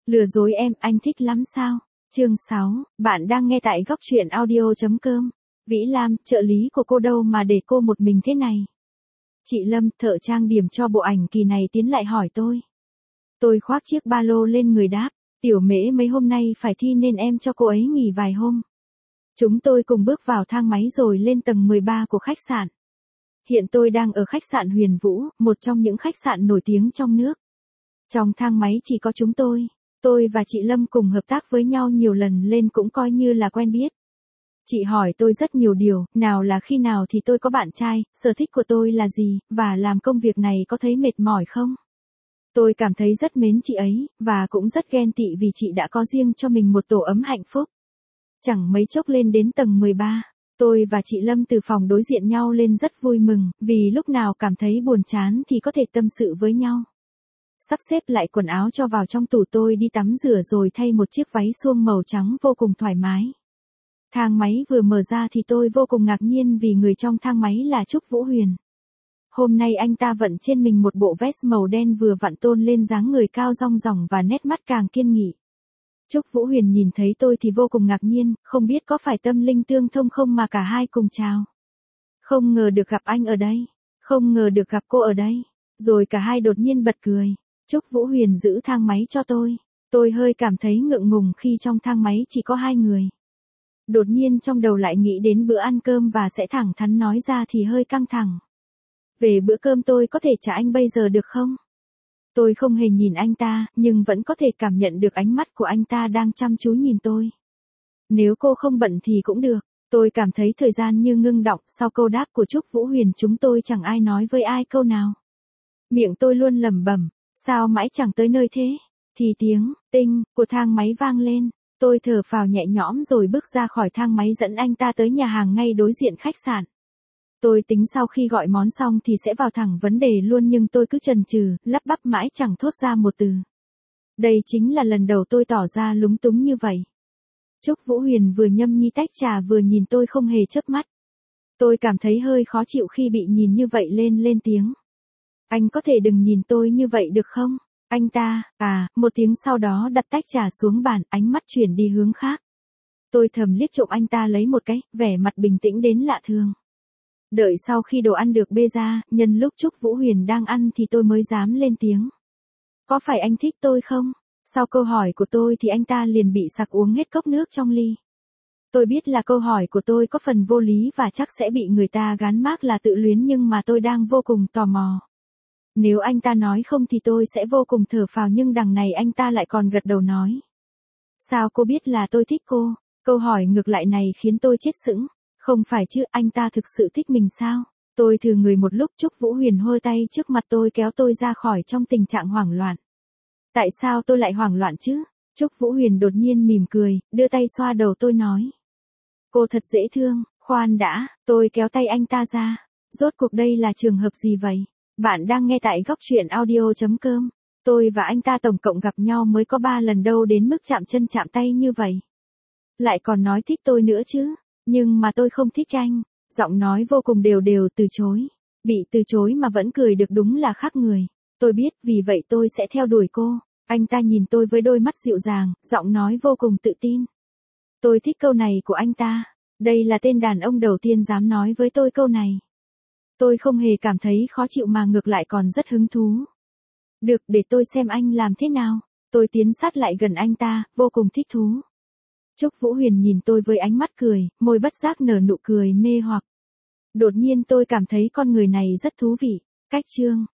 Lừa dối em, anh thích lắm sao? Chương 6, bạn đang nghe tại góc truyện audio.com. Vĩ Lam, trợ lý của cô đâu mà để cô một mình thế này? Chị Lâm, thợ trang điểm cho bộ ảnh kỳ này tiến lại hỏi tôi. Tôi khoác chiếc ba lô lên người đáp, tiểu mễ mấy hôm nay phải thi nên em cho cô ấy nghỉ vài hôm. Chúng tôi cùng bước vào thang máy rồi lên tầng 13 của khách sạn. Hiện tôi đang ở khách sạn Huyền Vũ, một trong những khách sạn nổi tiếng trong nước. Trong thang máy chỉ có chúng tôi và chị Lâm cùng hợp tác với nhau nhiều lần nên cũng coi như là quen biết. Chị hỏi tôi rất nhiều điều, nào là khi nào thì tôi có bạn trai, sở thích của tôi là gì, và làm công việc này có thấy mệt mỏi không? Tôi cảm thấy rất mến chị ấy, và cũng rất ghen tị vì chị đã có riêng cho mình một tổ ấm hạnh phúc. Chẳng mấy chốc lên đến tầng 13, tôi và chị Lâm từ phòng đối diện nhau lên rất vui mừng, vì lúc nào cảm thấy buồn chán thì có thể tâm sự với nhau. Sắp xếp lại quần áo cho vào trong tủ, tôi đi tắm rửa rồi thay một chiếc váy suông màu trắng vô cùng thoải mái. Thang máy vừa mở ra thì tôi vô cùng ngạc nhiên vì người trong thang máy là Trúc Vũ Huyền. Hôm nay anh ta vận trên mình một bộ vest màu đen vừa vặn tôn lên dáng người cao dong dỏng và nét mắt càng kiên nghị. Trúc Vũ Huyền nhìn thấy tôi thì vô cùng ngạc nhiên, không biết có phải tâm linh tương thông không mà cả hai cùng chào. Không ngờ được gặp anh ở đây, không ngờ được gặp cô ở đây, rồi cả hai đột nhiên bật cười. Trúc Vũ Huyền giữ thang máy cho tôi hơi cảm thấy ngượng ngùng khi trong thang máy chỉ có hai người. Đột nhiên trong đầu lại nghĩ đến bữa ăn cơm và sẽ thẳng thắn nói ra thì hơi căng thẳng. Về bữa cơm tôi có thể trả anh bây giờ được không? Tôi không hề nhìn anh ta, nhưng vẫn có thể cảm nhận được ánh mắt của anh ta đang chăm chú nhìn tôi. Nếu cô không bận thì cũng được. Tôi cảm thấy thời gian như ngưng đọng sau câu đáp của Trúc Vũ Huyền, chúng tôi chẳng ai nói với ai câu nào. Miệng tôi luôn lẩm bẩm, sao mãi chẳng tới nơi thế? Thì tiếng tinh của thang máy vang lên. Tôi thở phào nhẹ nhõm rồi bước ra khỏi thang máy dẫn anh ta tới nhà hàng ngay đối diện khách sạn. Tôi tính sau khi gọi món xong thì sẽ vào thẳng vấn đề luôn, nhưng tôi cứ chần chừ, lắp bắp mãi chẳng thốt ra một từ. Đây chính là lần đầu tôi tỏ ra lúng túng như vậy. Trúc Vũ Huyền vừa nhâm nhi tách trà vừa nhìn tôi không hề chớp mắt. Tôi cảm thấy hơi khó chịu khi bị nhìn như vậy lên tiếng. Anh có thể đừng nhìn tôi như vậy được không? Anh ta, một tiếng sau đó đặt tách trà xuống bàn, ánh mắt chuyển đi hướng khác. Tôi thầm liếc trộm anh ta lấy một cái, vẻ mặt bình tĩnh đến lạ thường. Đợi sau khi đồ ăn được bê ra, nhân lúc Trúc Vũ Huyền đang ăn thì tôi mới dám lên tiếng. Có phải anh thích tôi không? Sau câu hỏi của tôi thì anh ta liền bị sặc uống hết cốc nước trong ly. Tôi biết là câu hỏi của tôi có phần vô lý và chắc sẽ bị người ta gán mác là tự luyến, nhưng mà tôi đang vô cùng tò mò. Nếu anh ta nói không thì tôi sẽ vô cùng thở phào, nhưng đằng này anh ta lại còn gật đầu nói. Sao cô biết là tôi thích cô? Câu hỏi ngược lại này khiến tôi chết sững. Không phải chứ, anh ta thực sự thích mình sao? Tôi thử người một lúc. Trúc Vũ Huyền hôi tay trước mặt tôi kéo tôi ra khỏi trong tình trạng hoảng loạn. Tại sao tôi lại hoảng loạn chứ? Trúc Vũ Huyền đột nhiên mỉm cười, đưa tay xoa đầu tôi nói. Cô thật dễ thương, khoan đã, tôi kéo tay anh ta ra. Rốt cuộc đây là trường hợp gì vậy? Bạn đang nghe tại góc truyện audio.com. Tôi và anh ta tổng cộng gặp nhau mới có 3 lần, đâu đến mức chạm chân chạm tay như vậy. Lại còn nói thích tôi nữa chứ. Nhưng mà tôi không thích anh. Giọng nói vô cùng đều từ chối. Bị từ chối mà vẫn cười được đúng là khác người. Tôi biết, vì vậy tôi sẽ theo đuổi cô. Anh ta nhìn tôi với đôi mắt dịu dàng, giọng nói vô cùng tự tin. Tôi thích câu này của anh ta. Đây là tên đàn ông đầu tiên dám nói với tôi câu này. Tôi không hề cảm thấy khó chịu mà ngược lại còn rất hứng thú. Được, để tôi xem anh làm thế nào. Tôi tiến sát lại gần anh ta, vô cùng thích thú. Trúc Vũ Huyền nhìn tôi với ánh mắt cười, môi bất giác nở nụ cười mê hoặc. Đột nhiên tôi cảm thấy con người này rất thú vị. Cách chương